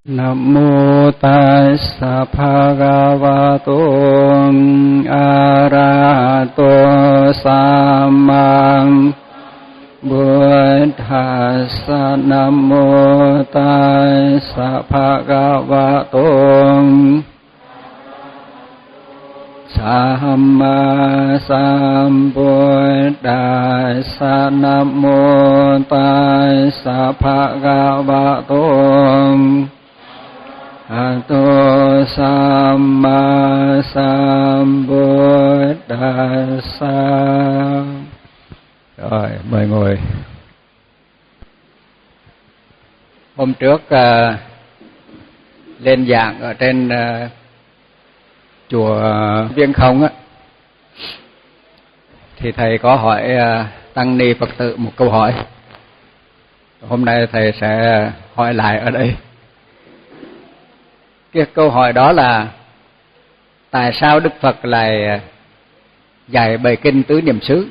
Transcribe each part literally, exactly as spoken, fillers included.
Nam mô Tassa Bhagavato Arahato Samma Buddhassa. Nam mô Tassa Bhagavato Samma Sambuddhassa. Nam mô Tassa Bhagavato Arahato Samma Sambuddhassa. Rồi, mời ngồi. Hôm trước uh, lên giảng ở trên uh, chùa Viên Không á, thì thầy có hỏi uh, tăng ni Phật tử một câu hỏi. Hôm nay thầy sẽ hỏi lại ở đây. Cái câu hỏi đó là tại sao Đức Phật lại dạy bài kinh tứ niệm xứ?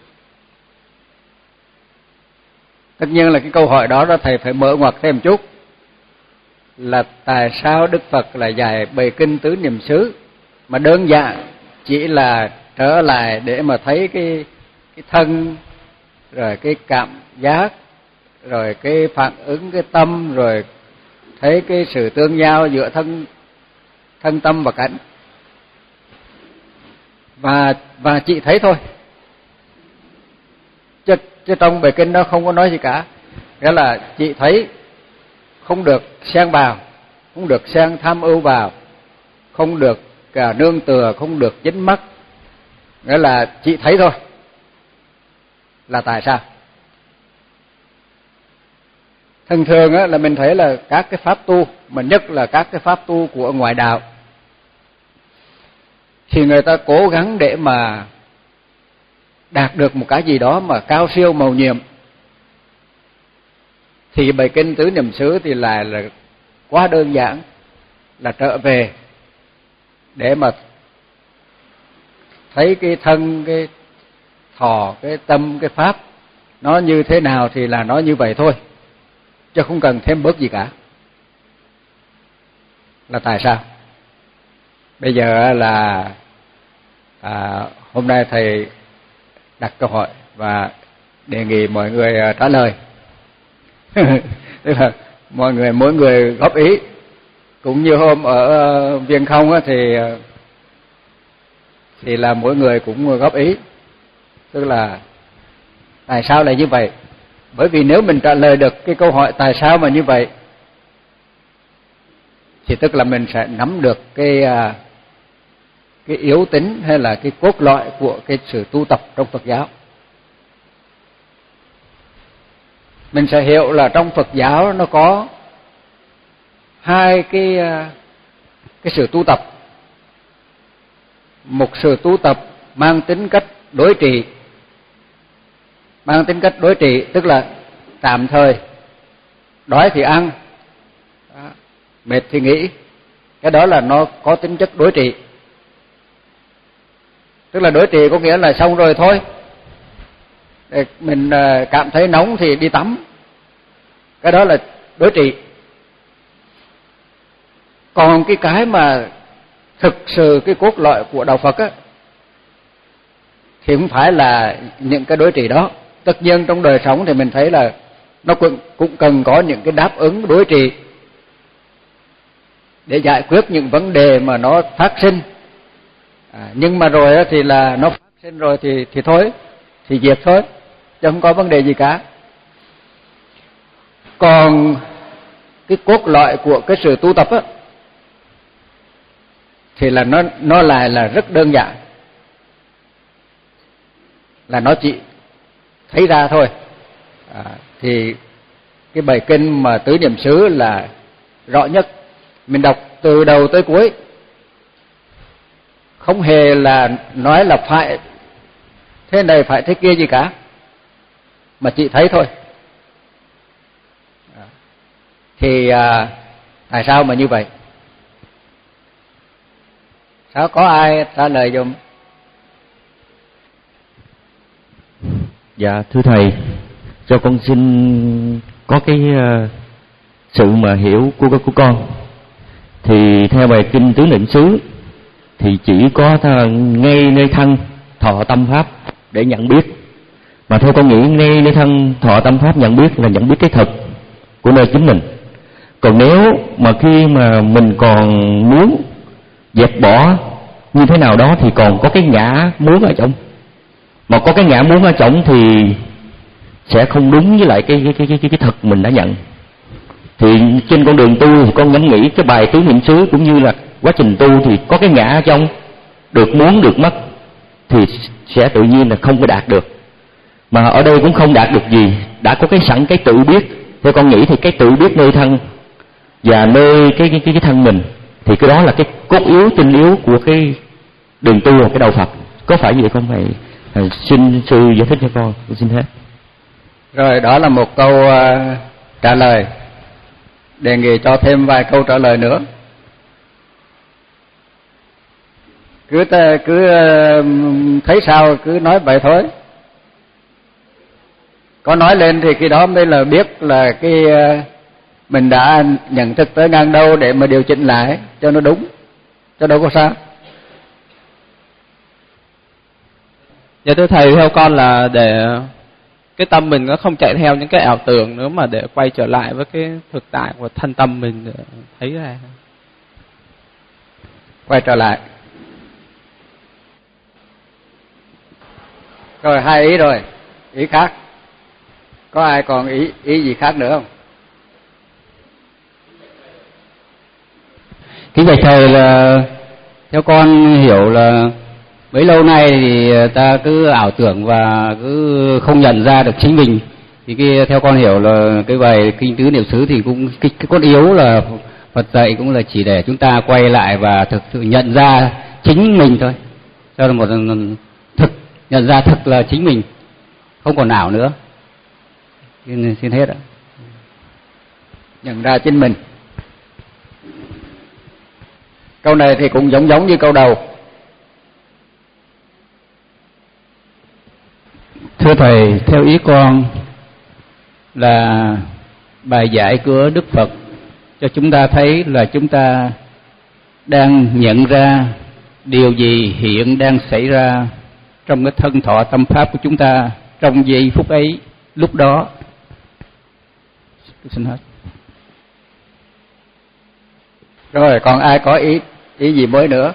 Tất nhiên là cái câu hỏi đó đó thầy phải mở ngoặt thêm một chút, là tại sao Đức Phật lại dạy bài kinh tứ niệm xứ, mà đơn giản chỉ là trở lại để mà thấy cái cái thân, rồi cái cảm giác, rồi cái phản ứng cái tâm, rồi thấy cái sự tương giao giữa thân thân tâm và cảnh, và và chỉ thấy thôi, chứ, chứ trong bài kinh đó không có nói gì cả. Nghĩa là chỉ thấy, không được xen vào, không được xen tham ưu vào, không được cả nương tựa, không được dính mắc, nghĩa là chỉ thấy thôi. Là tại sao? Thường thường á, là mình thấy là các cái pháp tu, mà nhất là các cái pháp tu của ngoại đạo, thì người ta cố gắng để mà đạt được một cái gì đó mà cao siêu mầu nhiệm. Thì bài kinh tứ niệm xứ thì lại là quá đơn giản, là trở về để mà thấy cái thân, cái thọ, cái tâm, cái pháp nó như thế nào thì là nó như vậy thôi, chứ không cần thêm bớt gì cả. Là tại sao? Bây giờ là à, hôm nay thầy đặt câu hỏi và đề nghị mọi người trả lời. Tức là mọi người mỗi người góp ý, cũng như hôm ở Viên Không á, thì thì là mỗi người cũng góp ý. Tức là tại sao lại như vậy? Bởi vì nếu mình trả lời được cái câu hỏi tại sao mà như vậy, thì tức là mình sẽ nắm được cái cái yếu tính hay là cái cốt lõi của cái sự tu tập trong Phật giáo. Mình sẽ hiểu là trong Phật giáo nó có hai cái cái sự tu tập. Một sự tu tập mang tính cách đối trị. Mang tính cách đối trị tức là tạm thời, đói thì ăn, mệt thì nghỉ. Cái đó là nó có tính chất đối trị. Tức là đối trị có nghĩa là xong rồi thôi, mình cảm thấy nóng thì đi tắm. Cái đó là đối trị. Còn cái cái mà thực sự cái cốt lõi của đạo Phật á, thì không phải là những cái đối trị đó. Tất nhiên trong đời sống thì mình thấy là nó cũng, cũng cần có những cái đáp ứng đối trị để giải quyết những vấn đề mà nó phát sinh. À, nhưng mà rồi thì là nó phát sinh rồi thì thì thôi, thì diệt thôi, chứ không có vấn đề gì cả. Còn cái cốt lõi của cái sự tu tập á, thì là nó nó lại là rất đơn giản, là nó chỉ thấy ra thôi. À, thì cái bài kinh mà tứ niệm xứ là rõ nhất. Mình đọc từ đầu tới cuối, không hề là nói là phải thế này phải thế kia gì cả, mà chỉ thấy thôi. À, thì à, tại sao mà như vậy? Sao có ai trả lời giùm? Dạ thưa thầy, cho con xin có cái uh, sự mà hiểu của của con. Thì theo bài kinh Tứ Niệm xứ thì chỉ có ngay nơi thân thọ tâm pháp để nhận biết. Mà theo con nghĩ ngay nơi thân thọ tâm pháp nhận biết là nhận biết cái thực của nơi chính mình. Còn nếu mà khi mà mình còn muốn dẹp bỏ như thế nào đó thì còn có cái ngã muốn ở trong. Mà có cái ngã muốn ở trong thì sẽ không đúng với lại cái cái cái cái cái thực mình đã nhận. Thì trên con đường tu thì con ngẫm nghĩ cái bài Tứ Niệm xứ cũng như là quá trình tu thì có cái ngã ở trong, được muốn được mất thì sẽ tự nhiên là không có đạt được. Mà ở đây cũng không đạt được gì, đã có cái sẵn cái tự biết. Theo con nghĩ thì cái tự biết nơi thân và nơi cái cái cái, cái thân mình thì cái đó là cái cốt yếu tinh yếu của cái đường tu và cái đạo Phật. Có phải vậy không? Phải à, xin sư giải thích cho con. Tôi xin hết. Rồi, đó là một câu uh, trả lời. Đề nghị cho thêm vài câu trả lời nữa. Cứ ta, cứ uh, thấy sao cứ nói vậy thôi. Có nói lên thì khi đó mới là biết là cái uh, mình đã nhận thức tới ngang đâu để mà điều chỉnh lại cho nó đúng, cho đâu có sao. Dạ thưa thầy, theo con là để cái tâm mình nó không chạy theo những cái ảo tưởng nữa, mà để quay trở lại với cái thực tại của thân tâm mình để thấy ra. Quay trở lại. Rồi, hai ý rồi. Ý khác. Có ai còn ý ý gì khác nữa không? Kính bạch thầy, là theo con hiểu là bấy lâu nay thì ta cứ ảo tưởng và cứ không nhận ra được chính mình. Thì cái, theo con hiểu là cái bài kinh Tứ Niệm xứ thì cũng cái, cái cốt yếu là Phật dạy cũng là chỉ để chúng ta quay lại và thực sự nhận ra chính mình thôi. Cho là một thực, nhận ra thực là chính mình, không còn ảo nữa. Xin, xin hết ạ. Nhận ra chính mình. Câu này thì cũng giống giống như câu đầu. Thưa thầy, theo ý con là bài giải của Đức Phật cho chúng ta thấy là chúng ta đang nhận ra điều gì hiện đang xảy ra trong cái thân thọ tâm pháp của chúng ta trong giây phút ấy, lúc đó. Tôi xin hết. Rồi, còn ai có ý ý gì mới nữa?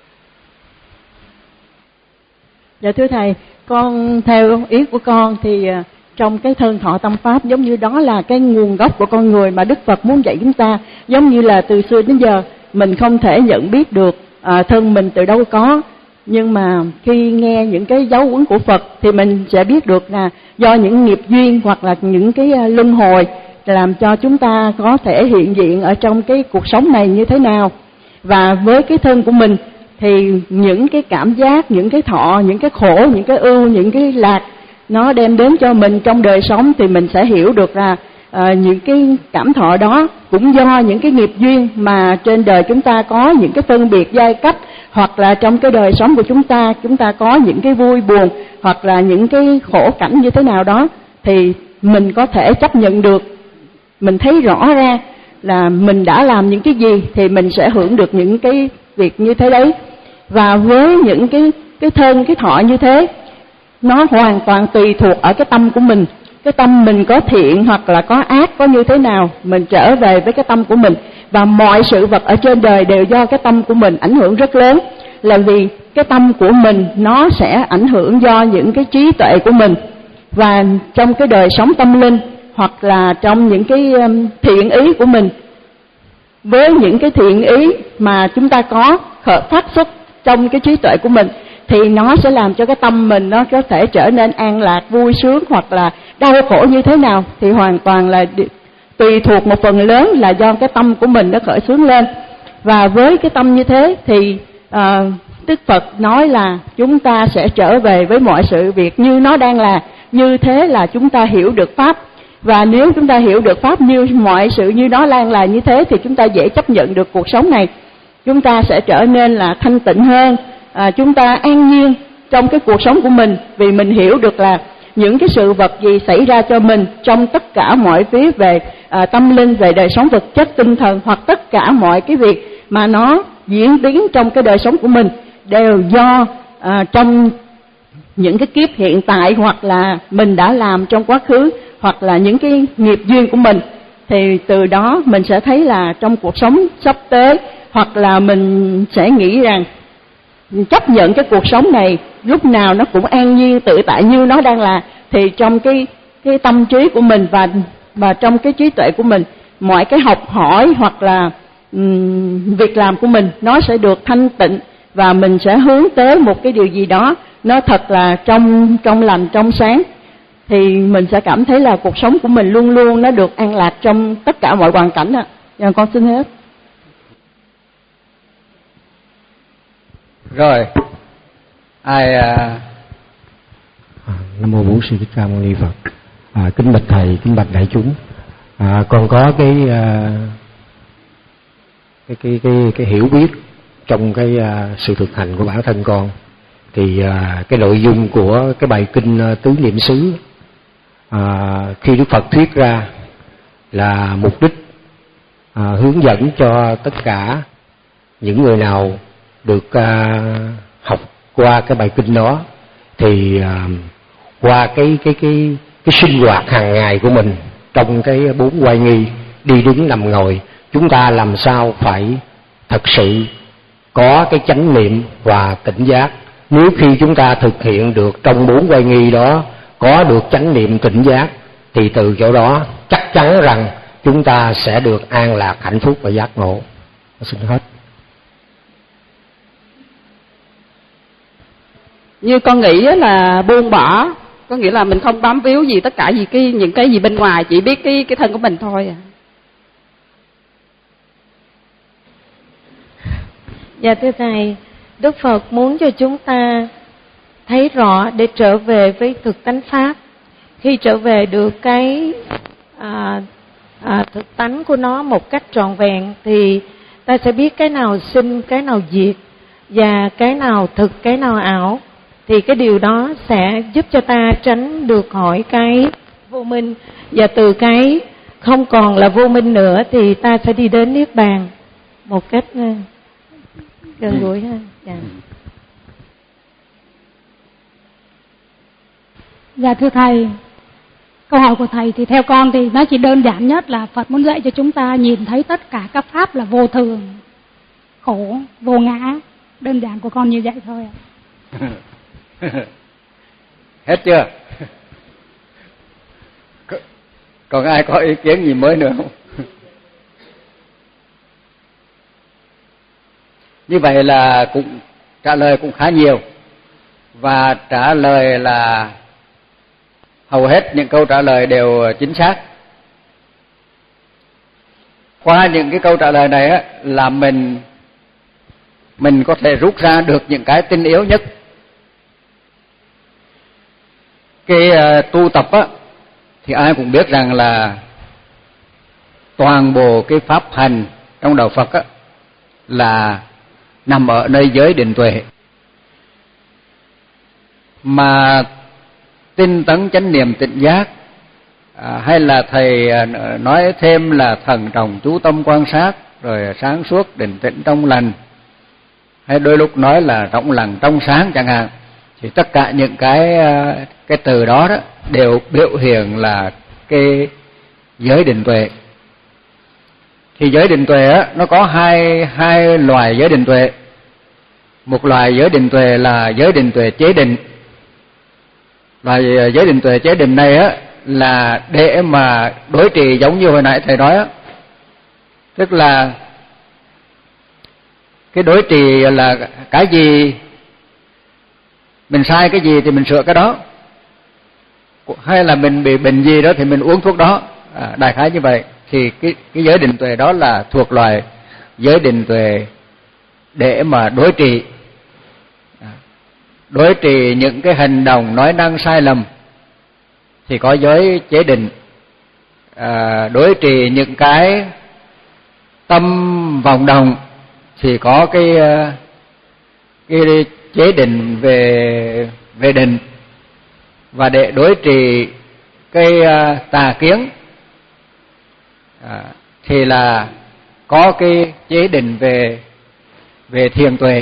Dạ thưa thầy, con theo ý của con thì trong cái thân thọ tâm pháp giống như đó là cái nguồn gốc của con người mà Đức Phật muốn dạy chúng ta. Giống như là từ xưa đến giờ mình không thể nhận biết được à, thân mình từ đâu có, nhưng mà khi nghe những cái giáo huấn của Phật thì mình sẽ biết được là do những nghiệp duyên hoặc là những cái luân hồi làm cho chúng ta có thể hiện diện ở trong cái cuộc sống này như thế nào. Và với cái thân của mình thì những cái cảm giác, những cái thọ, những cái khổ, những cái ưu, những cái lạc nó đem đến cho mình trong đời sống thì mình sẽ hiểu được là à, những cái cảm thọ đó cũng do những cái nghiệp duyên mà trên đời chúng ta có những cái phân biệt giai cấp, hoặc là trong cái đời sống của chúng ta chúng ta có những cái vui buồn hoặc là những cái khổ cảnh như thế nào đó, thì mình có thể chấp nhận được, mình thấy rõ ra là mình đã làm những cái gì thì mình sẽ hưởng được những cái việc như thế đấy. Và với những cái cái thân, cái thọ như thế, nó hoàn toàn tùy thuộc ở cái tâm của mình. Cái tâm mình có thiện hoặc là có ác, có như thế nào, mình trở về với cái tâm của mình. Và mọi sự vật ở trên đời đều do cái tâm của mình ảnh hưởng rất lớn. Là vì cái tâm của mình nó sẽ ảnh hưởng do những cái trí tuệ của mình. Và trong cái đời sống tâm linh hoặc là trong những cái thiện ý của mình, với những cái thiện ý mà chúng ta có khởi phát xuất trong cái trí tuệ của mình, thì nó sẽ làm cho cái tâm mình nó có thể trở nên an lạc, vui sướng hoặc là đau khổ như thế nào, thì hoàn toàn là tùy thuộc một phần lớn là do cái tâm của mình nó khởi xướng lên. Và với cái tâm như thế thì à, Đức Phật nói là chúng ta sẽ trở về với mọi sự việc như nó đang là, như thế là chúng ta hiểu được Pháp. Và nếu chúng ta hiểu được Pháp như mọi sự như nó đang là như thế thì chúng ta dễ chấp nhận được cuộc sống này. Chúng ta sẽ trở nên là thanh tịnh hơn, à, chúng ta an nhiên trong cái cuộc sống của mình, vì mình hiểu được là những cái sự vật gì xảy ra cho mình trong tất cả mọi phía về à, tâm linh, về đời sống vật chất, tinh thần, hoặc tất cả mọi cái việc mà nó diễn biến trong cái đời sống của mình đều do à, trong những cái kiếp hiện tại, hoặc là mình đã làm trong quá khứ, hoặc là những cái nghiệp duyên của mình. Thì từ đó mình sẽ thấy là trong cuộc sống sắp tới, hoặc là mình sẽ nghĩ rằng chấp nhận cái cuộc sống này lúc nào nó cũng an nhiên tự tại như nó đang là, thì trong cái cái tâm trí của mình và và trong cái trí tuệ của mình, mọi cái học hỏi hoặc là um, việc làm của mình nó sẽ được thanh tịnh, và mình sẽ hướng tới một cái điều gì đó nó thật là trong trong lành, trong sáng, thì mình sẽ cảm thấy là cuộc sống của mình luôn luôn nó được an lạc trong tất cả mọi hoàn cảnh ạ. Dạ, con xin hết. Rồi, ai à... À, Nam mô Bổn Sư Thích Ca Mâu Ni Phật. À, kính bạch thầy, kính bạch đại chúng. À, con có cái, à, cái cái cái cái hiểu biết trong cái à, sự thực hành của bản thân con. Thì à, cái nội dung của cái bài kinh à, Tứ Niệm xứ à, khi Đức Phật thuyết ra là mục đích à, hướng dẫn cho tất cả những người nào được à, học qua cái bài kinh đó, thì à, qua cái cái cái cái sinh hoạt hàng ngày của mình trong cái bốn oai nghi đi đứng nằm ngồi, chúng ta làm sao phải thật sự có cái chánh niệm và tỉnh giác. Nếu khi chúng ta thực hiện được trong bốn oai nghi đó, có được chánh niệm tỉnh giác, thì từ chỗ đó chắc chắn rằng chúng ta sẽ được an lạc, hạnh phúc và giác ngộ. Xin hết. Như con nghĩ là buông bỏ, có nghĩa là mình không bám víu gì tất cả gì cái những cái gì bên ngoài, chỉ biết cái cái thân của mình thôi à. Dạ thưa thầy, Đức Phật muốn cho chúng ta thấy rõ để trở về với thực tánh pháp. Khi trở về được cái à, à, thực tánh của nó một cách trọn vẹn, thì ta sẽ biết cái nào sinh, cái nào diệt, và cái nào thực, cái nào ảo. Thì cái điều đó sẽ giúp cho ta tránh được khỏi cái vô minh, và từ cái không còn là vô minh nữa thì ta sẽ đi đến niết bàn một cách gần gũi hơn. Dạ. Dạ thưa thầy, câu hỏi của thầy thì theo con thì nó chỉ đơn giản nhất là Phật muốn dạy cho chúng ta nhìn thấy tất cả các pháp là vô thường, khổ, vô ngã. Đơn giản của con như vậy thôi ạ. Hết chưa? Còn ai có ý kiến gì mới nữa không? Như vậy là cũng trả lời cũng khá nhiều, và trả lời là hầu hết những câu trả lời đều chính xác. Qua những cái câu trả lời này á, là mình mình có thể rút ra được những cái tinh yếu nhất. Cái uh, tu tập á, thì ai cũng biết rằng là toàn bộ cái pháp hành trong đạo Phật á, là nằm ở nơi giới định tuệ. Mà tinh tấn chánh niệm tỉnh giác, à, hay là thầy nói thêm là thần trọng chú tâm quan sát, rồi sáng suốt định tĩnh trong lành, hay đôi lúc nói là rộng lặng trong sáng chẳng hạn, thì tất cả những cái cái từ đó đó đều biểu hiện là cái giới định tuệ. Thì giới định tuệ á, nó có hai hai loài giới định tuệ. Một loài giới định tuệ là giới định tuệ chế định. Loài giới định tuệ chế định này á, là để mà đối trị giống như hồi nãy thầy nói á, tức là cái đối trị là cái gì mình sai cái gì thì mình sửa cái đó, hay là mình bị bệnh gì đó thì mình uống thuốc đó, à, đại khái như vậy. Thì cái cái giới định tuệ đó là thuộc loài giới định tuệ để mà đối trị, đối trị những cái hành động nói năng sai lầm thì có giới chế định, à, đối trị những cái tâm vọng động thì có cái cái chế định về về định, và để đối trị cái tà kiến à, thì là có cái chế định về về thiền tuệ.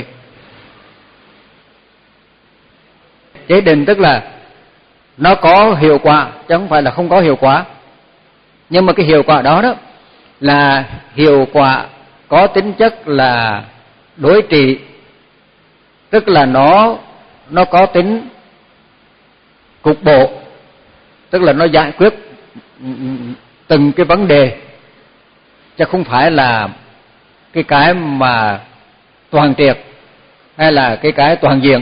Chế định tức là nó có hiệu quả chứ không phải là không có hiệu quả, nhưng mà cái hiệu quả đó đó là hiệu quả có tính chất là đối trị, tức là nó nó có tính cục bộ, tức là nó giải quyết từng cái vấn đề, chứ không phải là cái cái mà toàn triệt hay là cái cái toàn diện.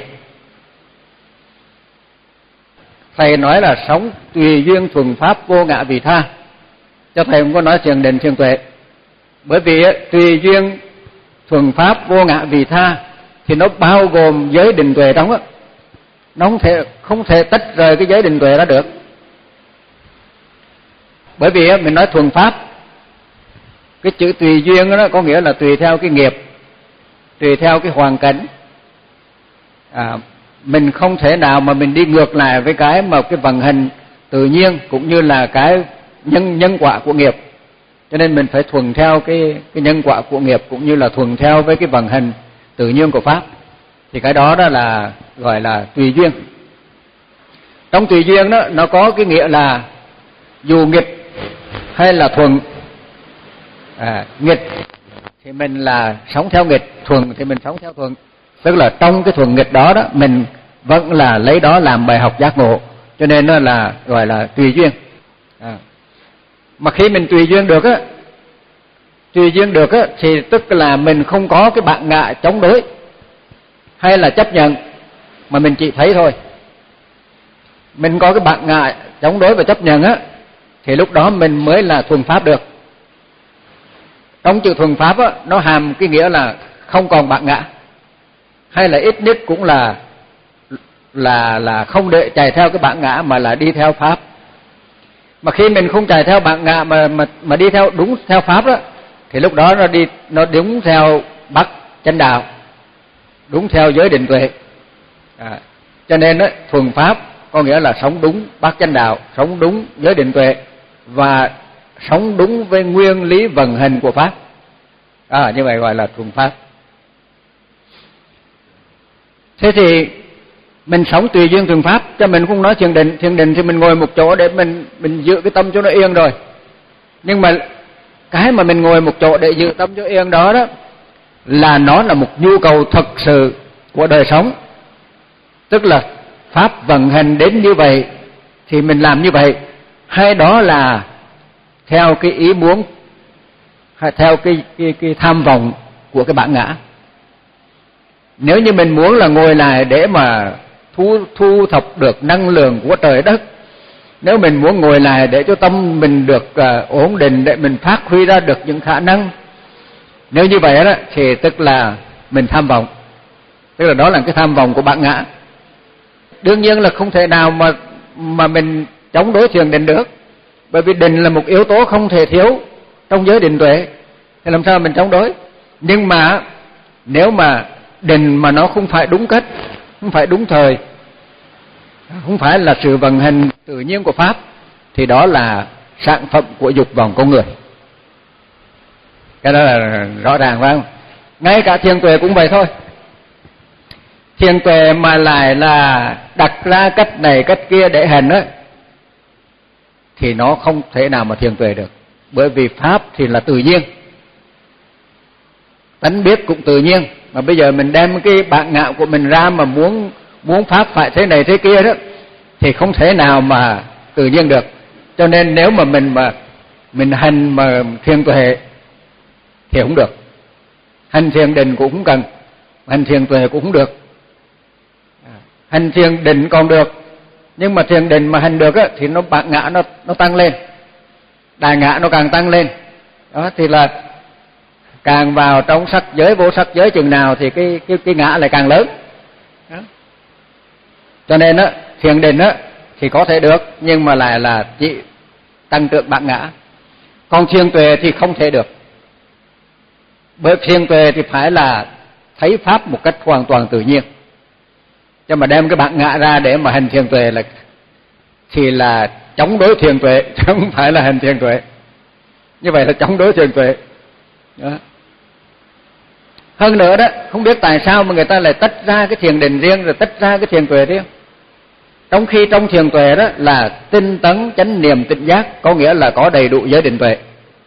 Thầy nói là sống tùy duyên thuần pháp vô ngã vị tha, cho thầy không có nói thiền định thiền tuệ. Bởi vì tùy duyên thuần pháp vô ngã vị tha thì nó bao gồm giới định tuệ trong á, nó không thể không thể tách rời cái giới định tuệ đó được. Bởi vì mình nói thuần pháp, cái chữ tùy duyên đó có nghĩa là tùy theo cái nghiệp, tùy theo cái hoàn cảnh. À, mình không thể nào mà mình đi ngược lại với cái mà cái vận hành tự nhiên cũng như là cái nhân nhân quả của nghiệp. Cho nên mình phải thuần theo cái cái nhân quả của nghiệp cũng như là thuần theo với cái vận hành tự nhiên của pháp. Thì cái đó đó là gọi là tùy duyên. Trong tùy duyên đó nó có cái nghĩa là dù nghịch hay là thuần. À, nghịch thì mình là sống theo nghịch, thuần thì mình sống theo thuần. Tức là trong cái thuần nghịch đó đó mình vẫn là lấy đó làm bài học giác ngộ, cho nên nó là gọi là tùy duyên. À. Mà khi mình tùy duyên được á, tùy duyên được á thì tức là mình không có cái bản ngã chống đối hay là chấp nhận, mà mình chỉ thấy thôi. Mình có cái bản ngã chống đối và chấp nhận á thì lúc đó mình mới là thuần pháp được. Trong chữ thuần pháp á, nó hàm cái nghĩa là không còn bản ngã, hay là ít nhất cũng là là là không để chạy theo cái bản ngã mà là đi theo pháp. Mà khi mình không chạy theo bản ngã mà mà mà đi theo đúng theo pháp đó, thì lúc đó nó đi nó đúng theo bát chánh đạo, đúng theo giới định tuệ. À, cho nên đó, thuần pháp có nghĩa là sống đúng bát chánh đạo, sống đúng giới định tuệ và sống đúng với nguyên lý vận hành của pháp. À, như vậy gọi là thuần pháp. Thế thì mình sống tùy duyên thuần pháp, cho mình không nói thiền định. Thiền định thì mình ngồi một chỗ để mình mình giữ cái tâm cho nó yên rồi. Nhưng mà cái mà mình ngồi một chỗ để giữ tâm cho yên đó đó là nó là một nhu cầu thực sự của đời sống. Tức là pháp vận hành đến như vậy thì mình làm như vậy, hay đó là theo cái ý muốn, hay theo cái cái cái tham vọng của cái bản ngã. Nếu như mình muốn là ngồi lại để mà thu thu thập được năng lượng của trời đất, nếu mình muốn ngồi lại để cho tâm mình được uh, ổn định, để mình phát huy ra được những khả năng, nếu như vậy đó thì tức là mình tham vọng, tức là đó là cái tham vọng của bản ngã. Đương nhiên là không thể nào mà mà mình chống đối thiền định được, bởi vì định là một yếu tố không thể thiếu trong giới định tuệ, thì làm sao mình chống đối. Nhưng mà nếu mà định mà nó không phải đúng cách, không phải đúng thời, không phải là sự vận hành tự nhiên của pháp, thì đó là sản phẩm của dục vọng con người. Cái đó là rõ ràng phải không? Ngay cả thiền tuệ cũng vậy thôi. Thiền tuệ mà lại là đặt ra cách này cách kia để hành đó, thì nó không thể nào mà thiền tuệ được. Bởi vì pháp thì là tự nhiên, tánh biết cũng tự nhiên. Mà bây giờ mình đem cái bản ngã của mình ra mà muốn muốn pháp phải thế này thế kia đó, thì không thể nào mà tự nhiên được. Cho nên nếu mà mình mà mình hành mà thiền tuệ thì không được, hành thiền định cũng không cần, hành thiền tuệ cũng không được. Hành thiền định còn được, nhưng mà thiền định mà hành được á, thì nó bản ngã nó nó tăng lên, đại ngã nó càng tăng lên. Đó thì là càng vào trong sắc giới vô sắc giới chừng nào thì cái cái cái ngã lại càng lớn. Đó. Cho nên á thiền định á thì có thể được, nhưng mà lại là chỉ tăng trưởng bản ngã. Còn thiền tuệ thì không thể được. Bởi thiền tuệ thì phải là thấy pháp một cách hoàn toàn tự nhiên. Cho mà đem cái bản ngã ra để mà hành thiền tuệ là thì là chống đối thiền tuệ, chứ không phải là hành thiền tuệ. Như vậy là chống đối thiền tuệ. Đó. Hơn nữa đó, không biết tại sao mà người ta lại tách ra cái thiền định riêng rồi tách ra cái thiền tuệ riêng. Trong khi trong thiền tuệ đó là tinh tấn chánh niệm tỉnh giác, có nghĩa là có đầy đủ giới định tuệ.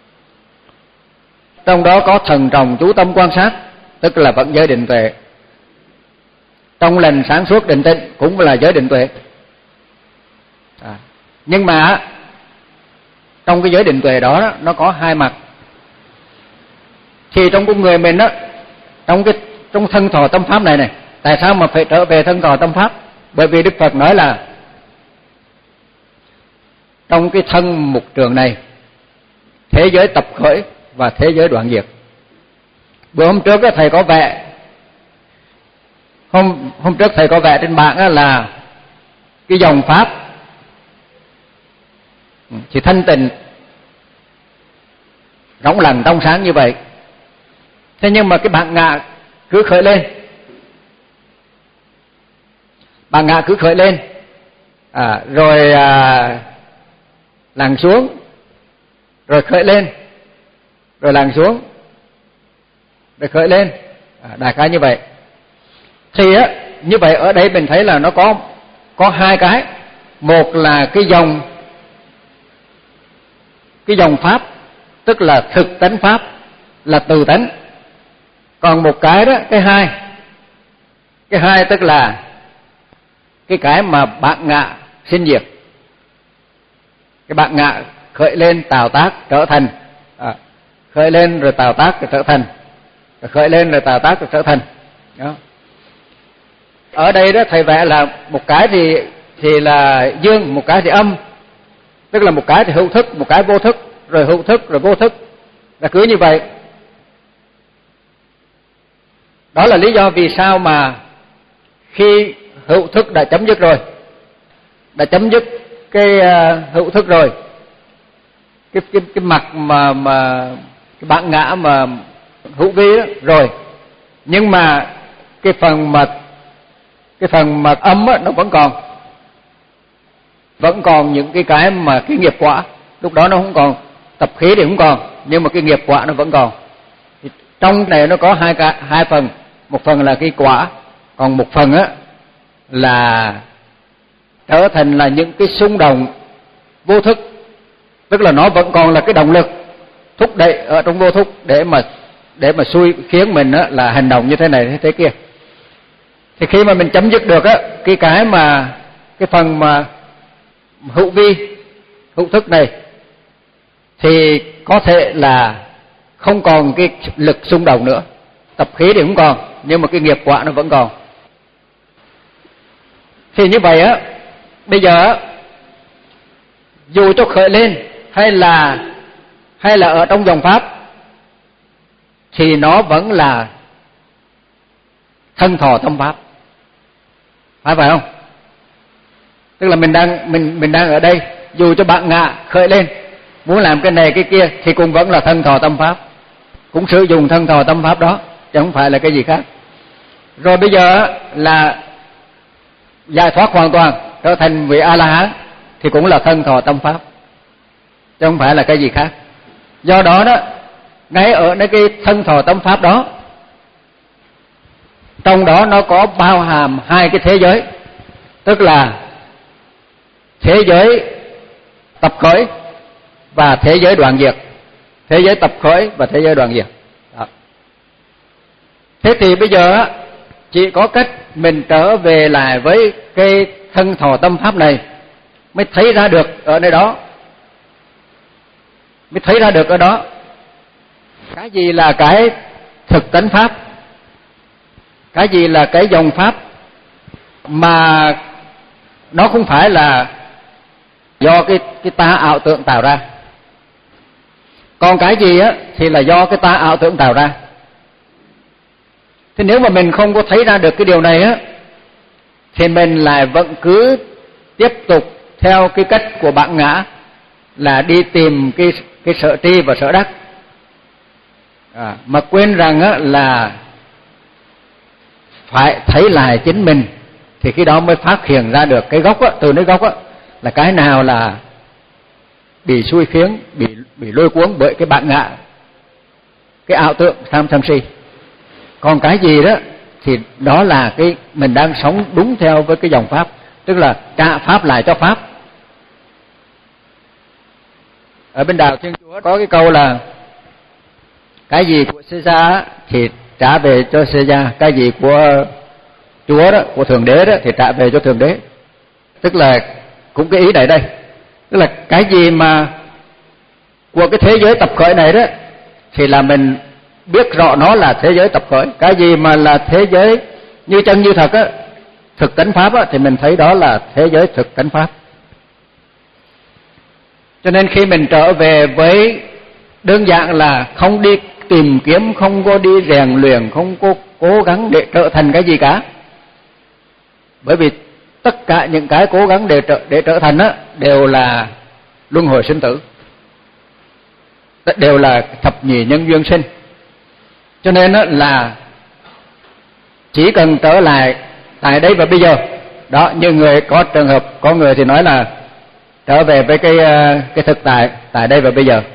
Trong đó có thần trọng chú tâm quan sát, tức là vẫn giới định tuệ. Trong lành sáng suốt định tĩnh cũng là giới định tuệ. À, nhưng mà trong cái giới định tuệ đó, đó nó có hai mặt. Thì trong con người mình đó, trong cái trong thân thọ tâm pháp này này, tại sao mà phải trở về thân thọ tâm pháp? Bởi vì Đức Phật nói là trong cái thân mục trường này, thế giới tập khởi và thế giới đoạn diệt. Bữa hôm trước đó, thầy có vẽ hôm hôm trước thầy có vẽ trên bảng là cái dòng pháp thì thanh tịnh rỗng lặng trong sáng như vậy. Thế nhưng mà cái bản ngã cứ khởi lên, bản ngã cứ khởi lên, à, rồi à, lắng xuống, rồi khởi lên, rồi lắng xuống, rồi khởi lên, à, đại khái như vậy. Thì á, như vậy ở đây mình thấy là nó có có hai cái. Một là cái dòng cái dòng pháp, tức là thực tánh pháp, là từ tánh. Còn một cái đó, cái hai cái hai tức là cái cái mà bản ngã sinh diệt. Cái bản ngã khởi lên tạo tác trở thành, à, khởi lên rồi tạo tác rồi trở thành, rồi khởi lên rồi tạo tác rồi trở thành. Đó. Ở đây đó thầy vẽ là một cái thì thì là dương, một cái thì âm, tức là một cái thì hữu thức, một cái vô thức, rồi hữu thức rồi vô thức, là cứ như vậy. Đó là lý do vì sao mà khi hữu thức đã chấm dứt rồi, đã chấm dứt cái uh, hữu thức rồi, cái cái cái mặt mà mà cái bản ngã mà hữu vi đó rồi, nhưng mà cái phần mà cái phần mà âm á, nó vẫn còn, vẫn còn những cái cái mà cái nghiệp quả. Lúc đó nó không còn, tập khí thì không còn, nhưng mà cái nghiệp quả nó vẫn còn. Thì trong này nó có hai cái, hai phần, một phần là cái quả, còn một phần á là trở thành là những cái xung động vô thức, tức là nó vẫn còn là cái động lực thúc đẩy ở trong vô thức để mà để mà xui khiến mình á là hành động như thế này thế, thế kia. Thì khi mà mình chấm dứt được á cái cái mà cái phần mà hữu vi, hữu thức này, thì có thể là không còn cái lực xung động nữa, tập khí thì không còn, nhưng mà cái nghiệp quả nó vẫn còn. Thì như vậy á, bây giờ á, dù cho khởi lên hay là hay là ở trong dòng pháp, thì nó vẫn là thân thọ tâm pháp, phải phải không? Tức là mình đang mình mình đang ở đây, dù cho bạn ngạ khởi lên muốn làm cái này cái kia thì cũng vẫn là thân thọ tâm pháp, cũng sử dụng thân thọ tâm pháp đó, chứ không phải là cái gì khác. Rồi bây giờ là giải thoát hoàn toàn, trở thành vị A La Hán thì cũng là thân thọ tâm pháp, chứ không phải là cái gì khác. Do đó đó, ngay ở nơi cái thân thọ tâm pháp đó, trong đó nó có bao hàm hai cái thế giới, tức là thế giới tập khởi và thế giới đoạn diệt. Thế giới tập khởi và thế giới đoạn diệt. Đó. Thế thì bây giờ chỉ có cách mình trở về lại với cái thân thọ tâm pháp này mới thấy ra được ở nơi đó, mới thấy ra được ở đó cái gì là cái thực tánh pháp, cái gì là cái dòng pháp mà nó không phải là do cái cái ta ảo tưởng tạo ra. Còn cái gì á thì là do cái ta ảo tưởng tạo ra. Thế nếu mà mình không có thấy ra được cái điều này á, thì mình lại vẫn cứ tiếp tục theo cái cách của bản ngã là đi tìm cái cái sở tri và sở đắc, à, mà quên rằng á là phải thấy lại chính mình, thì khi đó mới phát hiện ra được cái gốc á, từ nơi gốc á. là cái nào là bị xui khiến, bị bị lôi cuốn bởi cái bản ngã, cái ảo tưởng tham sân si. Còn cái gì đó thì đó là cái mình đang sống đúng theo với cái dòng pháp, tức là trả pháp lại cho pháp. Ở bên đạo Thiên Chúa có cái câu là cái gì của Caesar thì trả về cho Caesar, cái gì của Chúa đó, của Thượng Đế đó thì trả về cho Thượng Đế. Tức là cũng cái ý này đây, tức là cái gì mà của cái thế giới tập khởi này đó thì là mình biết rõ nó là thế giới tập khởi. Cái gì mà là thế giới như chân như thật á, thực tánh pháp á, thì mình thấy đó là thế giới thực tánh pháp. Cho nên khi mình trở về với đơn giản là không đi tìm kiếm, không có đi rèn luyện, không có cố gắng để trở thành cái gì cả. Bởi vì tất cả những cái cố gắng để trở, để trở thành á đều là luân hồi sinh tử, đều là thập nhị nhân duyên sinh. Cho nên á là chỉ cần trở lại tại đây và bây giờ. Đó, như người có trường hợp, có người thì nói là trở về với cái cái thực tại tại đây và bây giờ.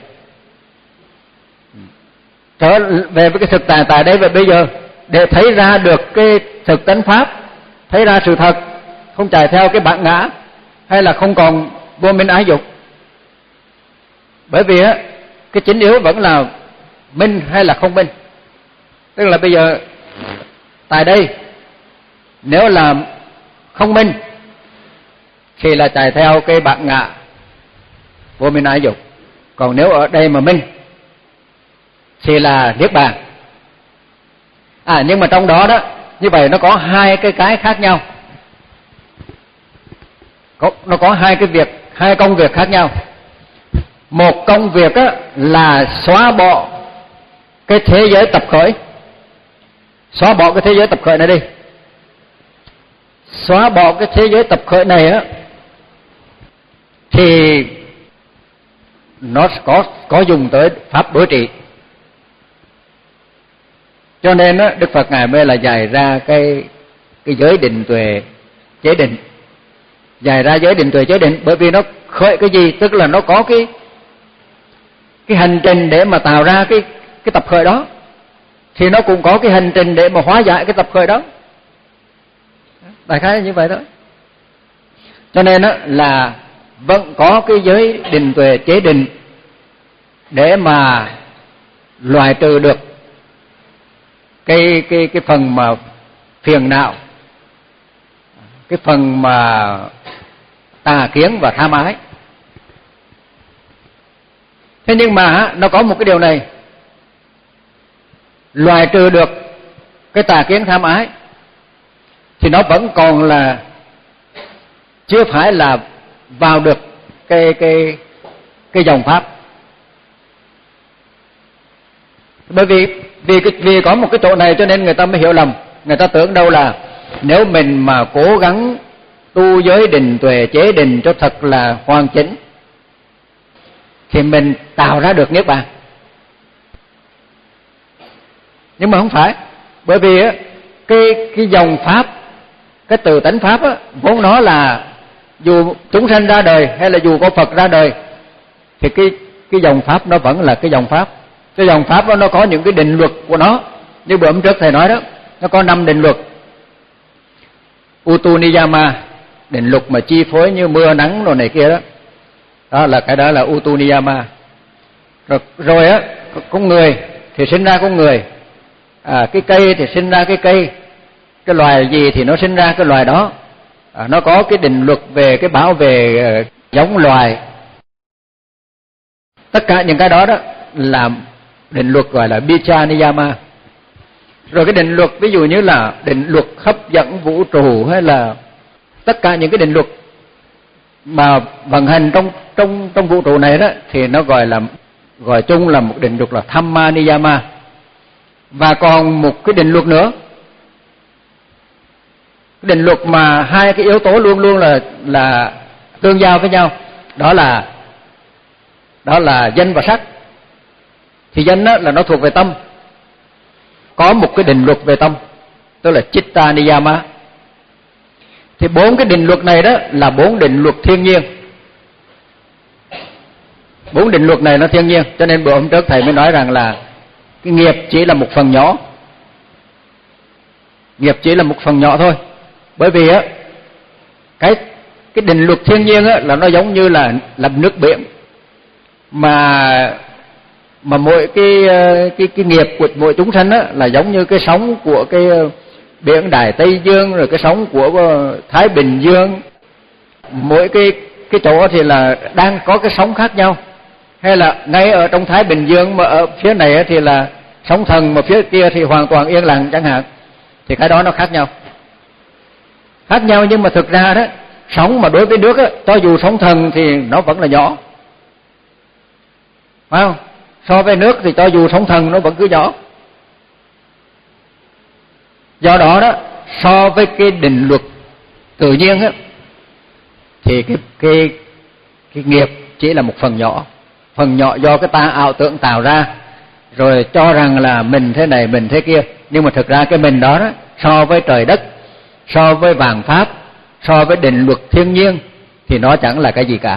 Trở về với cái thực tại tại đây và bây giờ để thấy ra được cái thực tánh pháp, thấy ra sự thật, không chạy theo cái bản ngã hay là không còn vô minh ái dục. Bởi vì á cái chính yếu vẫn là minh hay là không minh. Tức là bây giờ tại đây nếu là không minh thì là chạy theo cái bản ngã vô minh ái dục. Còn nếu ở đây mà minh thì là niết bàn. À nhưng mà trong đó đó, như vậy nó có hai cái cái khác nhau. Có, nó có hai cái việc, hai công việc khác nhau. Một công việc á là xóa bỏ cái thế giới tập khởi. Xóa bỏ cái thế giới tập khởi này đi. Xóa bỏ cái thế giới tập khởi này á thì nó có có dùng tới pháp đối trị. Cho nên á Đức Phật ngài mới là dạy ra cái cái giới định tuệ chế định. Dạy ra giới định tuệ chế định bởi vì nó khởi cái gì, tức là nó có cái cái hành trình để mà tạo ra cái cái tập khởi đó, thì nó cũng có cái hành trình để mà hóa giải cái tập khởi đó. Đại khái là như vậy đó. Cho nên á là vẫn có cái giới định tuệ chế định để mà loại trừ được cái cái cái phần mà phiền não, cái phần mà tà kiến và tham ái. Thế nhưng mà nó có một cái điều này, loại trừ được cái tà kiến tham ái thì nó vẫn còn là chưa phải là vào được cái cái cái dòng pháp. Bởi vì vì cái, vì có một cái chỗ này cho nên người ta mới hiểu lầm. Người ta tưởng đâu là nếu mình mà cố gắng tu giới định tuệ chế định cho thật là hoàn chỉnh thì mình tạo ra được niết bàn. Nhưng mà không phải. Bởi vì á cái cái dòng pháp, cái từ tánh pháp á, vốn nó là dù chúng sanh ra đời hay là dù có Phật ra đời thì cái cái dòng pháp nó vẫn là cái dòng pháp. Cái dòng pháp đó nó có những cái định luật của nó. Như bữa hôm trước thầy nói đó, nó có năm định luật. Utu Niyama, định luật mà chi phối như mưa nắng rồi này kia đó. Đó là cái đó là Utu Niyama. Rồi, rồi á, con người thì sinh ra con người. À, cái cây thì sinh ra cái cây. Cái loài gì thì nó sinh ra cái loài đó. À, nó có cái định luật về cái bảo vệ uh, giống loài. Tất cả những cái đó đó là định luật gọi là Bicha Niyama. Rồi cái định luật ví dụ như là định luật hấp dẫn vũ trụ hay là tất cả những cái định luật mà vận hành trong trong trong vũ trụ này đó thì nó gọi là gọi chung là một định luật là Dhamma Niyama. Và còn một cái định luật nữa, cái định luật mà hai cái yếu tố luôn luôn là là tương giao với nhau, đó là đó là danh và sắc. Thì danh đó là nó thuộc về tâm. Có một cái định luật về tâm, tức là Chitta Niyama. Thì bốn cái định luật này đó là bốn định luật thiên nhiên. bốn định luật này nó thiêng liêng, cho nên bữa hôm trước thầy mới nói rằng là cái nghiệp chỉ là một phần nhỏ, nghiệp chỉ là một phần nhỏ thôi. Bởi vì á cái cái định luật thiên nhiên á là nó giống như là là nước biển, mà mà mỗi cái cái cái nghiệp của mỗi chúng sanh á là giống như cái sóng của cái biển Đại Tây Dương, rồi cái sóng của Thái Bình Dương. Mỗi cái cái chỗ thì là đang có cái sóng khác nhau, hay là ngay ở trong Thái Bình Dương mà ở phía này thì là sóng thần, mà phía kia thì hoàn toàn yên lặng chẳng hạn, thì cái đó nó khác nhau. Khác nhau nhưng mà thực ra đó, sóng mà đối với nước á, cho dù sóng thần thì nó vẫn là nhỏ, phải không? So với nước thì cho dù sóng thần nó vẫn cứ nhỏ. Do đó đó, so với cái định luật tự nhiên á, thì cái cái cái nghiệp chỉ là một phần nhỏ, phần nhỏ do cái ta ảo tưởng tạo ra, rồi cho rằng là mình thế này mình thế kia. Nhưng mà thực ra cái mình đó, đó so với trời đất, so với vạn pháp, so với định luật thiên nhiên thì nó chẳng là cái gì cả.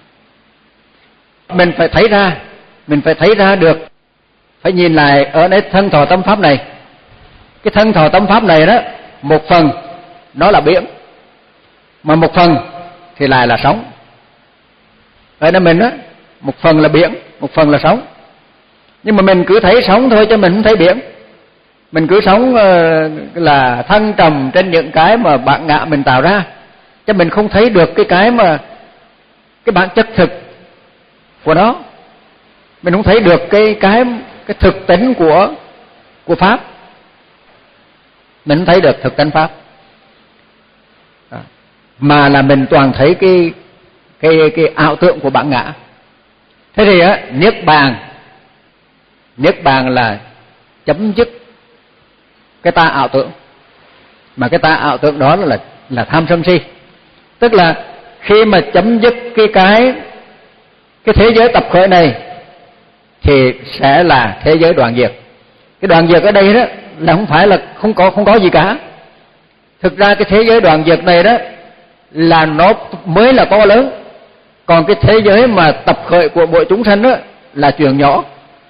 Mình phải thấy ra, mình phải thấy ra được, phải nhìn lại ở nơi thân thọ tâm pháp này. Cái thân thọ tâm pháp này đó, một phần nó là biển, mà một phần thì lại là sóng. Vậy nên mình á, một phần là biển, một phần là sóng. Nhưng mà mình cứ thấy sóng thôi chứ mình không thấy biển. Mình cứ sống là thăng trầm trên những cái mà bản ngã mình tạo ra, chứ mình không thấy được cái cái mà cái bản chất thực của nó. Mình không thấy được cái cái cái thực tính của của pháp. Mình không thấy được thực tính pháp. Đó. Mà là mình toàn thấy cái cái cái ảo tưởng của bản ngã. Thế thì á, niết bàn, niết bàn là chấm dứt cái ta ảo tưởng, mà cái ta ảo tưởng đó là là tham sân si. Tức là khi mà chấm dứt cái cái cái thế giới tập khởi này thì sẽ là thế giới đoạn diệt. Cái đoạn diệt ở đây đó là không phải là không có không có gì cả. Thực ra cái thế giới đoạn diệt này đó là nó mới là to lớn, còn cái thế giới mà tập khởi của mỗi chúng sanh đó là chuyện nhỏ.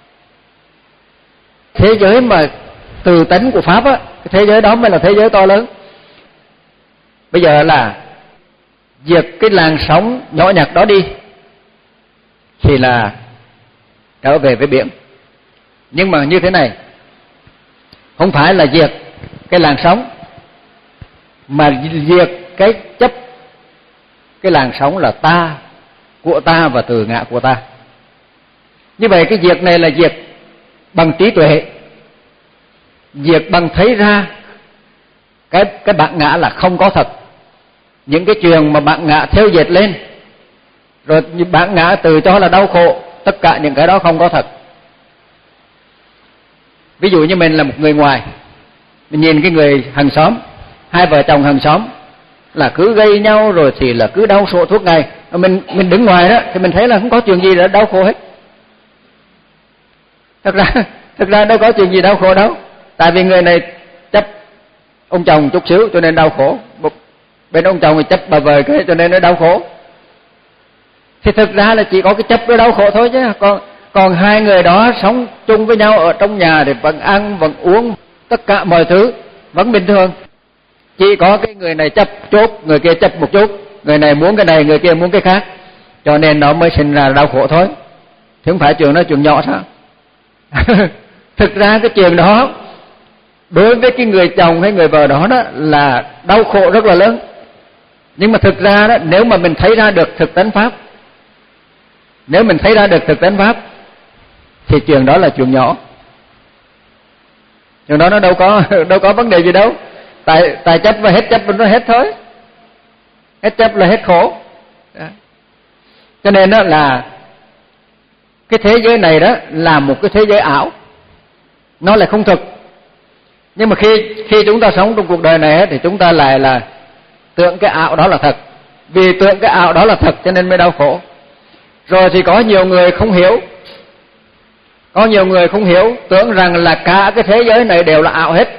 Thế giới mà từ tánh của pháp á, cái thế giới đó mới là thế giới to lớn. Bây giờ là diệt cái làn sóng nhỏ nhặt đó đi thì là trở về với biển. Nhưng mà như thế này, không phải là diệt cái làn sóng, mà diệt cái chấp cái làn sóng là ta, của ta và từ ngã của ta. Như vậy cái diệt này là diệt bằng trí tuệ, diệt bằng thấy ra cái cái bản ngã là không có thật. Những cái chuyện mà bản ngã theo dệt lên, rồi bản ngã tự cho là đau khổ, tất cả những cái đó không có thật. Ví dụ như mình là một người ngoài, mình nhìn cái người hàng xóm, hai vợ chồng hàng xóm là cứ gây nhau rồi thì là cứ đau khổ suốt ngày. Mình mình đứng ngoài đó thì mình thấy là không có chuyện gì để đau khổ hết. Thật ra thực ra đâu có chuyện gì đau khổ đâu. Tại vì người này chấp ông chồng chút xíu cho nên đau khổ, bên ông chồng thì chấp bà vợ cái cho nên nó đau khổ. Thì thực ra là chỉ có cái chấp nó đau khổ thôi chứ. Còn còn hai người đó sống chung với nhau ở trong nhà thì vẫn ăn, vẫn uống, tất cả mọi thứ vẫn bình thường. Chỉ có cái người này chấp chút, người kia chấp một chút, người này muốn cái này, người kia muốn cái khác, cho nên nó mới sinh ra đau khổ thôi. Chứ không phải chuyện đó chuyện nhỏ sao? Thực ra cái chuyện đó đối với cái người chồng hay người vợ đó đó là đau khổ rất là lớn. Nhưng mà thực ra đó, nếu mà mình thấy ra được thực tánh pháp, nếu mình thấy ra được thực tánh pháp thì chuyện đó là chuyện nhỏ. Chuyện đó nó đâu có đâu có vấn đề gì đâu. Tại tại chấp và hết chấp nó hết thôi. Hết chấp là hết khổ. Đó. Cho nên đó là cái thế giới này đó là một cái thế giới ảo, nó là không thực. Nhưng mà khi khi chúng ta sống trong cuộc đời này thì chúng ta lại là tưởng cái ảo đó là thật. Vì tưởng cái ảo đó là thật cho nên mới đau khổ. Rồi thì có nhiều người không hiểu, có nhiều người không hiểu, tưởng rằng là cả cái thế giới này đều là ảo hết,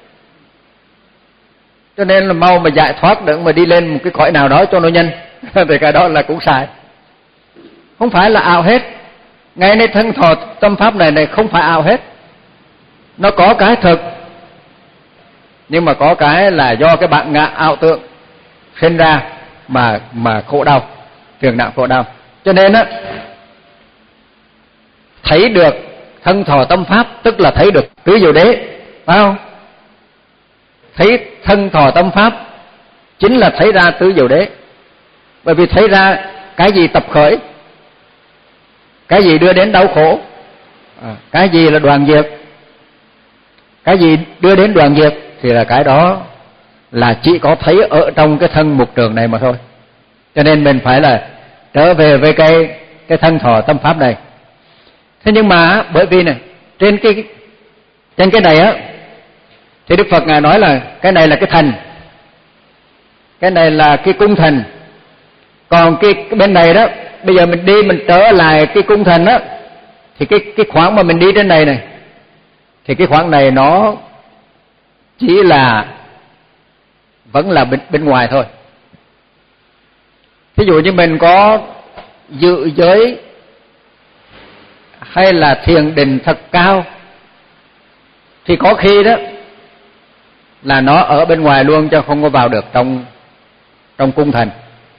cho nên là mau mà giải thoát được mà đi lên một cái cõi nào đó cho nó nhanh. Thì cái đó là cũng sai. không phải là ảo hết. Ngayในthân thọ tâm pháp này này không phải ảo hết. Nó có cái thực, nhưng mà có cái là do cái bạn ngạ ảo tượng sinh ra mà mà khổ đau, phiền não khổ đau. Cho nên á, thấy được thân thọ tâm pháp tức là thấy được tứ diệu đế, phải không? Thấy thân thọ tâm pháp chính là thấy ra tứ diệu đế. Bởi vì thấy ra cái gì tập khởi, cái gì đưa đến đau khổ, à, cái gì là đoạn diệt, cái gì đưa đến đoạn diệt thì là cái đó là chỉ có thấy ở trong cái thân mục trường này mà thôi. Cho nên mình phải là trở về với cái cái thân thọ tâm pháp này. Thế nhưng mà bởi vì này, trên cái trên cái này á thì Đức Phật ngài nói là cái này là cái thành, cái này là cái cung thành. Còn cái, cái bên này đó, bây giờ mình đi mình trở lại cái cung thành đó, thì cái cái khoảng mà mình đi trên này này, thì cái khoảng này nó chỉ là vẫn là bên bên ngoài thôi. Ví dụ như mình có dự giới hay là thiền định thật cao thì có khi đó là nó ở bên ngoài luôn, chứ không có vào được trong trong cung thành.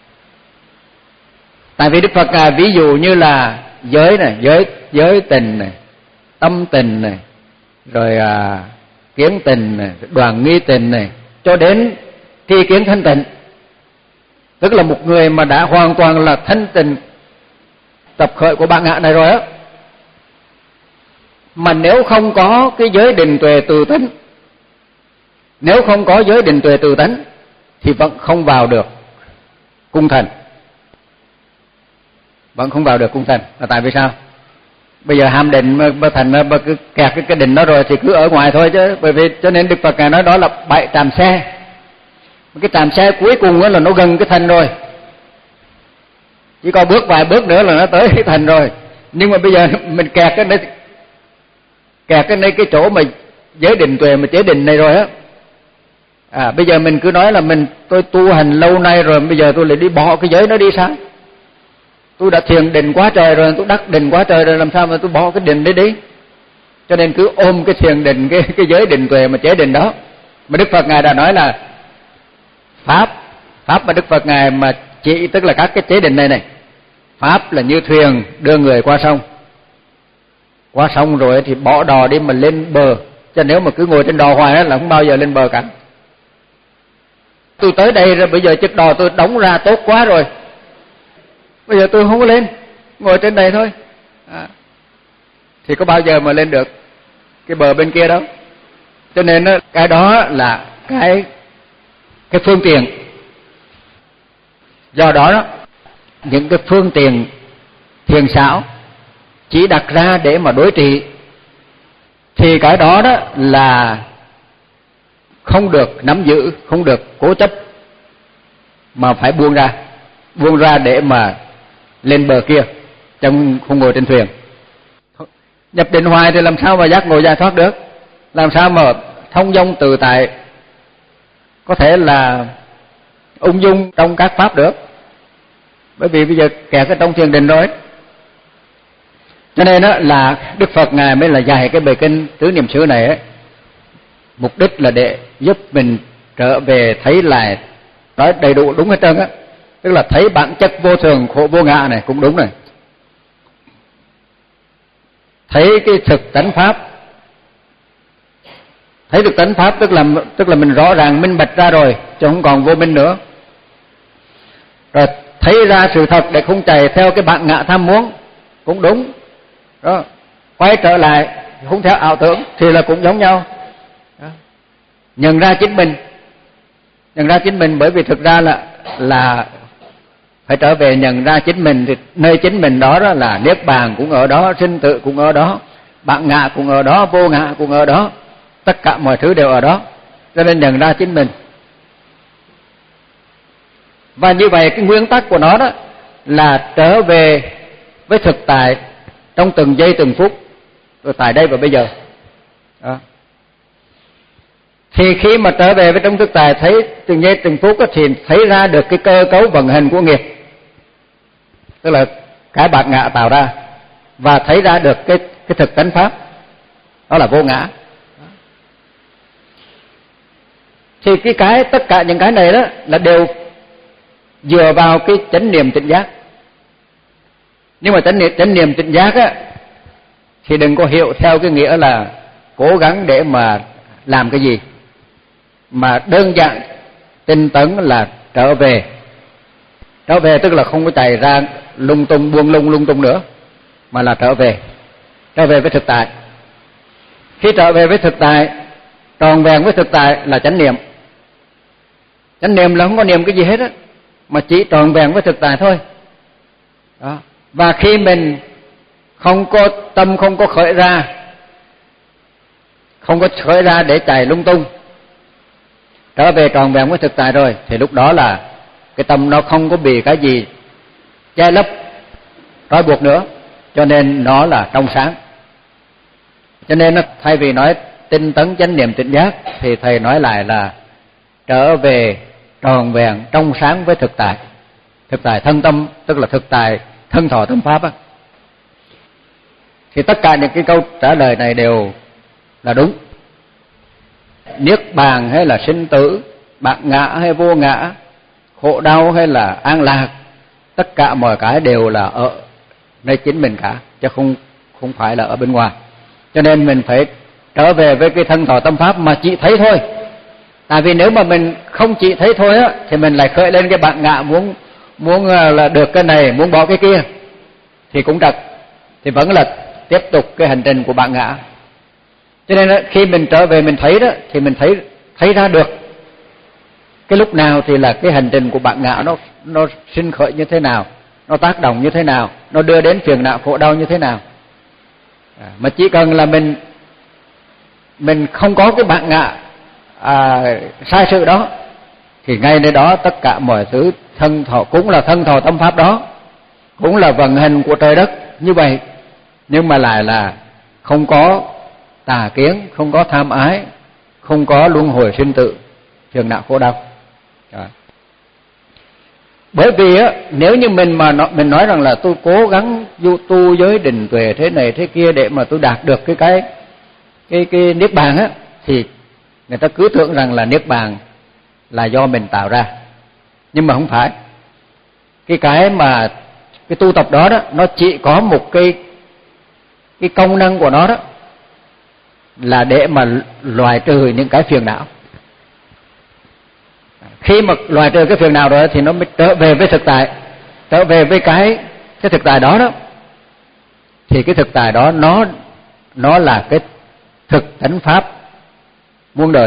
Tại vì Đức Phật à, ví dụ như là giới này, giới giới tình này, tâm tình này, rồi à, kiến tình này, đoàn nghi tình này, cho đến tri kiến thanh tịnh. Tức là một người mà đã hoàn toàn là thanh tịnh tập khởi của bạn ngạ này rồi á, mà nếu không có cái giới định tuệ từ tánh, nếu không có giới định tuệ từ tánh thì vẫn không vào được cung thành, vẫn không vào được cung thành. Là tại vì sao? Bây giờ ham định mà thành mà cứ kẹt cái cái định đó rồi thì cứ ở ngoài thôi chứ. Bởi vì cho nên Đức Phật ngài nói đó là bảy tràm xe. Cái tràm xe cuối cùng đó là nó gần cái thành rồi, chỉ còn bước vài bước nữa là nó tới cái thành rồi. Nhưng mà bây giờ mình kẹt cái nơi kẹt cái nơi cái chỗ mà giới định tuệ mà chế định này rồi á. À bây giờ mình cứ nói là mình tôi tu hành lâu nay rồi, bây giờ tôi lại đi bỏ cái giới nó đi sao? Tôi đã thiền định quá trời rồi, tôi đắc định quá trời rồi, làm sao mà tôi bỏ cái định đấy đi? Cho nên cứ ôm cái thiền định, cái cái giới định tuệ mà chế định đó. Mà Đức Phật ngài đã nói là pháp pháp mà Đức Phật ngài mà chỉ tức là các cái chế định này này. Pháp là như thuyền đưa người qua sông, qua sông rồi thì bỏ đò đi mà lên bờ. Cho nếu mà cứ ngồi trên đò hoài đó là không bao giờ lên bờ cả. Tôi tới đây rồi, bây giờ chiếc đò tôi đóng ra tốt quá rồi, bây giờ tôi không có lên, ngồi trên đây thôi, à, thì có bao giờ mà lên được cái bờ bên kia đâu. Cho nên cái đó là cái cái phương tiện. Do đó đó, những cái phương tiện thiền xảo chỉ đặt ra để mà đối trị thì cái đó đó là không được nắm giữ, không được cố chấp, mà phải buông ra, buông ra để mà lên bờ kia, chẳng không ngồi trên thuyền. Nhập định hoài thì làm sao mà giác ngộ giải thoát được? Làm sao mà thông dong tự tại, có thể là ung dung trong các pháp được? Bởi vì bây giờ kẹt ở trong thiền định rồi. Cho nên đó là Đức Phật ngài mới là dạy cái bài kinh Tứ Niệm xứ này ấy, mục đích là để giúp mình trở về thấy lại, nói đầy đủ đúng hết trơn á, tức là thấy bản chất vô thường khổ vô ngã này cũng đúng này, thấy cái thực tánh pháp. Thấy thực tánh pháp tức là tức là mình rõ ràng minh bạch ra rồi, chứ không còn vô minh nữa. Rồi thấy ra sự thật để không chạy theo cái bản ngã tham muốn cũng đúng đó. Quay trở lại không theo ảo tưởng thì là cũng giống nhau đó. Nhận ra chính mình, nhận ra chính mình, bởi vì thực ra là là phải trở về nhận ra chính mình. Thì nơi chính mình đó, đó là niết bàn cũng ở đó, sinh tử cũng ở đó, bản ngã cũng ở đó, vô ngã cũng ở đó, tất cả mọi thứ đều ở đó. Cho nên nhận ra chính mình. Và như vậy cái nguyên tắc của nó đó là trở về với thực tại trong từng giây từng phút, rồi tại đây và bây giờ đó. Thì khi mà trở về với trong thực tại, thấy từng giây từng phút thì thấy ra được cái cơ cấu vận hành của nghiệp. Tức là cái bạt ngã tạo ra và thấy ra được cái cái thực tánh pháp, đó là vô ngã. Thì cái cái tất cả những cái này đó là đều dựa vào cái chánh niệm tỉnh giác. Nhưng mà chánh niệm chánh niệm tỉnh giác á thì đừng có hiểu theo cái nghĩa là cố gắng để mà làm cái gì, mà đơn giản tinh tấn là trở về. Trở về tức là không có chạy ra lung tung buông lung lung tung nữa, mà là trở về, trở về với thực tại. Khi trở về với thực tại, tròn vẹn với thực tại là chánh niệm. Chánh niệm là không có niệm cái gì hết á, mà chỉ tròn vẹn với thực tại thôi. Đó. Và khi mình không có tâm, không có khởi ra, không có khởi ra để chạy lung tung, trở về tròn vẹn với thực tại rồi, thì lúc đó là cái tâm nó không có bị cái gì che lấp, trói buộc nữa, cho nên nó là trong sáng. Cho nên thay vì nói tinh tấn chánh niệm tỉnh giác thì thầy nói lại là trở về tròn vẹn trong sáng với thực tại. Thực tại thân tâm tức là thực tại thân thọ tâm pháp á. Thì tất cả những cái câu trả lời này đều là đúng. Niết bàn hay là sinh tử, bạt ngã hay vô ngã, khổ đau hay là an lạc, tất cả mọi cái đều là ở nơi chính mình cả, chứ không không phải là ở bên ngoài. Cho nên mình phải trở về với cái thân thọ tâm pháp mà chỉ thấy thôi. Tại vì nếu mà mình không chỉ thấy thôi á, thì mình lại khởi lên cái bạt ngã, muốn muốn là được cái này, muốn bỏ cái kia, thì cũng trật, thì vẫn là tiếp tục cái hành trình của bạt ngã. Cho nên đó, khi mình trở về mình thấy đó, thì mình thấy thấy ra được cái lúc nào thì là cái hành trình của bạt ngã nó nó sinh khởi như thế nào, nó tác động như thế nào, nó đưa đến phiền não khổ đau như thế nào. À, mà chỉ cần là mình mình không có cái bạt ngã à, sai sự đó, thì ngay nơi đó tất cả mọi thứ thân thọ cũng là thân thọ tâm pháp đó, cũng là vận hành của trời đất như vậy, nhưng mà lại là không có tà kiến, không có tham ái, không có luân hồi sinh tử, phiền não khổ đau. Rồi. Bởi vì á, nếu như mình mà nó, mình nói rằng là tôi cố gắng du tu giới định tuệ thế này thế kia để mà tôi đạt được cái cái cái cái niết bàn á, thì người ta cứ tưởng rằng là niết bàn là do mình tạo ra, nhưng mà không phải. Cái cái mà cái tu tập đó đó, nó chỉ có một cái cái công năng của nó đó là để mà loại trừ những cái phiền não. Khi mà loại trừ cái phiền não rồi thì nó mới trở về với thực tại, trở về với cái cái thực tại đó đó, thì cái thực tại đó nó nó là cái thực tánh pháp muôn đời.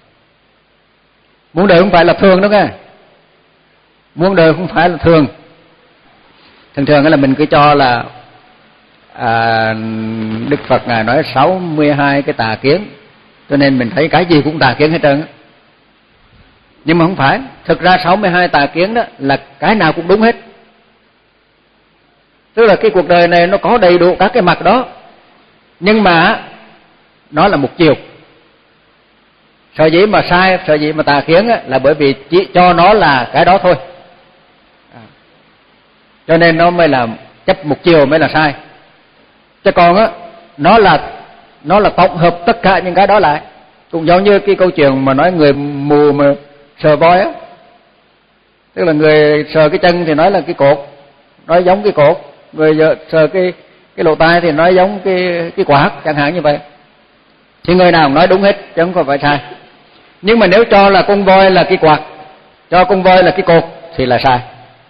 Muôn đời không phải là thường đâu nghe. Muôn đời không phải là thường. Thường thường là mình cứ cho là à, Đức Phật Ngài nói sáu mươi hai cái tà kiến, cho nên mình thấy cái gì cũng tà kiến hết trơn. Nhưng mà không phải. Thực ra sáu mươi hai tà kiến đó là cái nào cũng đúng hết. Tức là cái cuộc đời này nó có đầy đủ các cái mặt đó, nhưng mà nó là một chiều. Sở dĩ mà sai, sở dĩ mà tà kiến là bởi vì chỉ cho nó là cái đó thôi, à, cho nên nó mới là chấp một chiều mới là sai. Chứ còn á, nó là nó là tổng hợp tất cả những cái đó lại. Cũng giống như cái câu chuyện mà nói người mù mà sờ voi á, tức là người sờ cái chân thì nói là cái cột, nói giống cái cột, người sờ cái cái lỗ tai thì nói giống cái cái quạt, chẳng hạn như vậy. Thì người nào cũng nói đúng hết chứ không phải sai. Nhưng mà nếu cho là con voi là cái quạt, cho con voi là cái cột thì là sai.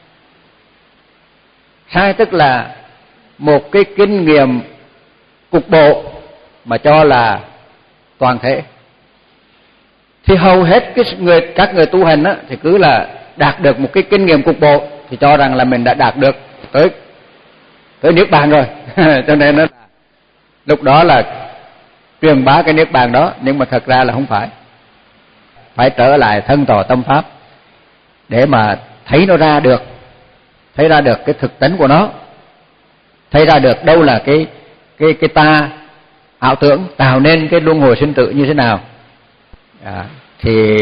Sai tức là một cái kinh nghiệm cục bộ mà cho là toàn thể. Thì hầu hết cái người các người tu hành á, thì cứ là đạt được một cái kinh nghiệm cục bộ thì cho rằng là mình đã đạt được tới tới niết bàn rồi. Cho nên nó lúc đó là truyền bá cái niết bàn đó, nhưng mà thật ra là không phải. Phải trở lại thân thọ tâm pháp để mà thấy nó ra được, thấy ra được cái thực tánh của nó, thấy ra được đâu là cái cái cái ta ảo tưởng tạo nên cái luân hồi sinh tử như thế nào. À, thì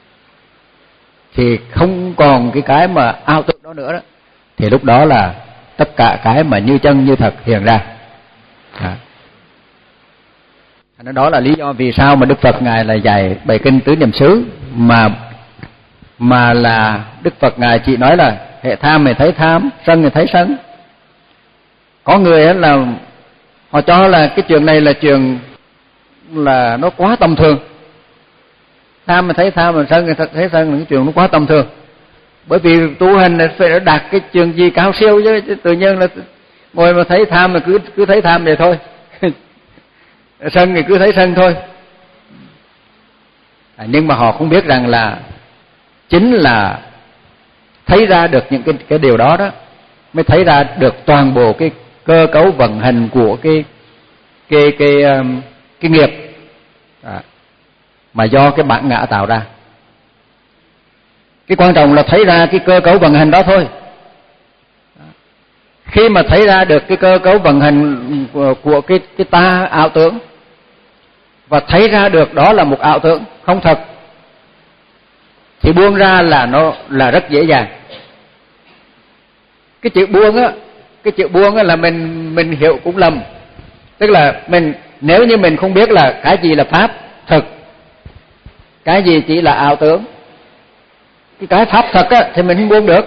thì không còn cái cái mà ảo tưởng đó nữa đó, thì lúc đó là tất cả cái mà như chân như thật hiện ra. À. Đó là lý do vì sao mà Đức Phật Ngài là dạy bài kinh tứ niệm xứ, mà mà là Đức Phật Ngài chỉ nói là hệ tham thì thấy tham, sân thì thấy sân. Có người ấy là họ cho là cái chuyện này là chuyện là nó quá tầm thường. Tham mà thấy tham, mà sân thì thấy sân là cái chuyện nó quá tầm thường. Bởi vì tu hành phải đạt cái chuyện gì cao siêu chứ, chứ tự nhiên là ngồi mà thấy tham mà cứ cứ thấy tham vậy thôi. Sân thì cứ thấy sân thôi. À, nhưng mà họ không biết rằng là chính là thấy ra được những cái cái điều đó đó mới thấy ra được toàn bộ cái cơ cấu vận hành của cái cái cái cái, cái nghiệp à, mà do cái bản ngã tạo ra. Cái quan trọng là thấy ra cái cơ cấu vận hành đó thôi. Khi mà thấy ra được cái cơ cấu vận hành của, của cái cái ta ảo tưởng và thấy ra được đó là một ảo tưởng không thật, thì buông ra là nó là rất dễ dàng. Cái chữ buông á, cái chữ buông á là mình mình hiểu cũng lầm. Tức là mình nếu như mình không biết là cái gì là pháp thực, cái gì chỉ là ảo tưởng, cái cái pháp thật á thì mình không buông được.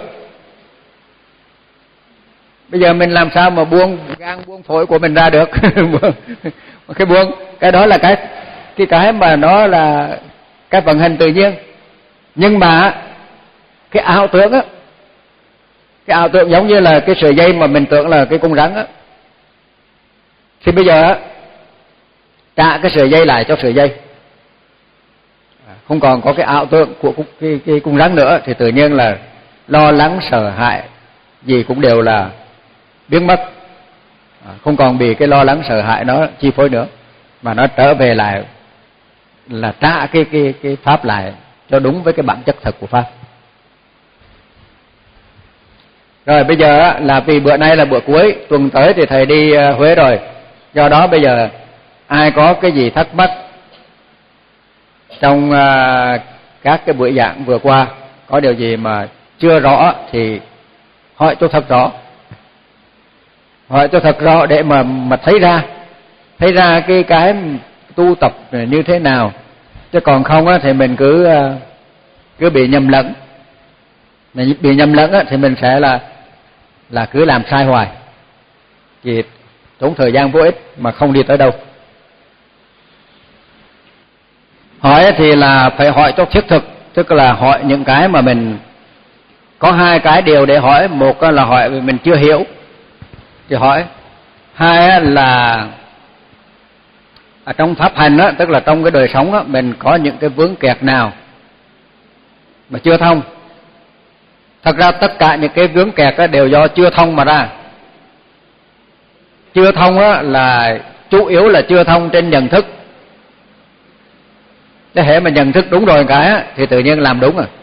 Bây giờ mình làm sao mà buông gan buông phổi của mình ra được? Cái buông, cái đó là cái cái cái mà nó là cái vận hành tự nhiên. Nhưng mà cái ảo tưởng á, cái ảo tưởng giống như là cái sợi dây mà mình tưởng là cái con rắn á, thì bây giờ á trả cái sợi dây lại cho sợi dây, không còn có cái ảo tưởng của cái cái con rắn nữa, thì tự nhiên là lo lắng sợ hãi gì cũng đều là biến mất, không còn bị cái lo lắng sợ hãi nó chi phối nữa, mà nó trở về lại là trả cái cái cái pháp lại cho đúng với cái bản chất thật của pháp. Rồi bây giờ là vì bữa nay là bữa cuối, tuần tới thì thầy đi Huế rồi, do đó bây giờ ai có cái gì thắc mắc trong các cái buổi giảng vừa qua, có điều gì mà chưa rõ thì hỏi cho thật rõ, hỏi cho thật rõ để mà mà thấy ra thấy ra cái cái tu tập như thế nào. Chứ còn không á thì mình cứ cứ bị nhầm lẫn. Mình bị nhầm lẫn á thì mình sẽ là là cứ làm sai hoài, chỉ tốn thời gian vô ích mà không đi tới đâu. Hỏi thì là phải hỏi cho thiết thực, tức là hỏi những cái mà mình có hai cái điều để hỏi. Một là hỏi vì mình chưa hiểu thì hỏi, hai là ở trong pháp hành á, tức là trong cái đời sống á, mình có những cái vướng kẹt nào mà chưa thông. Thật ra tất cả những cái vướng kẹt á đều do chưa thông mà ra. Chưa thông á là chủ yếu là chưa thông trên nhận thức. Thế hệ mà nhận thức đúng rồi cái á, thì tự nhiên làm đúng rồi.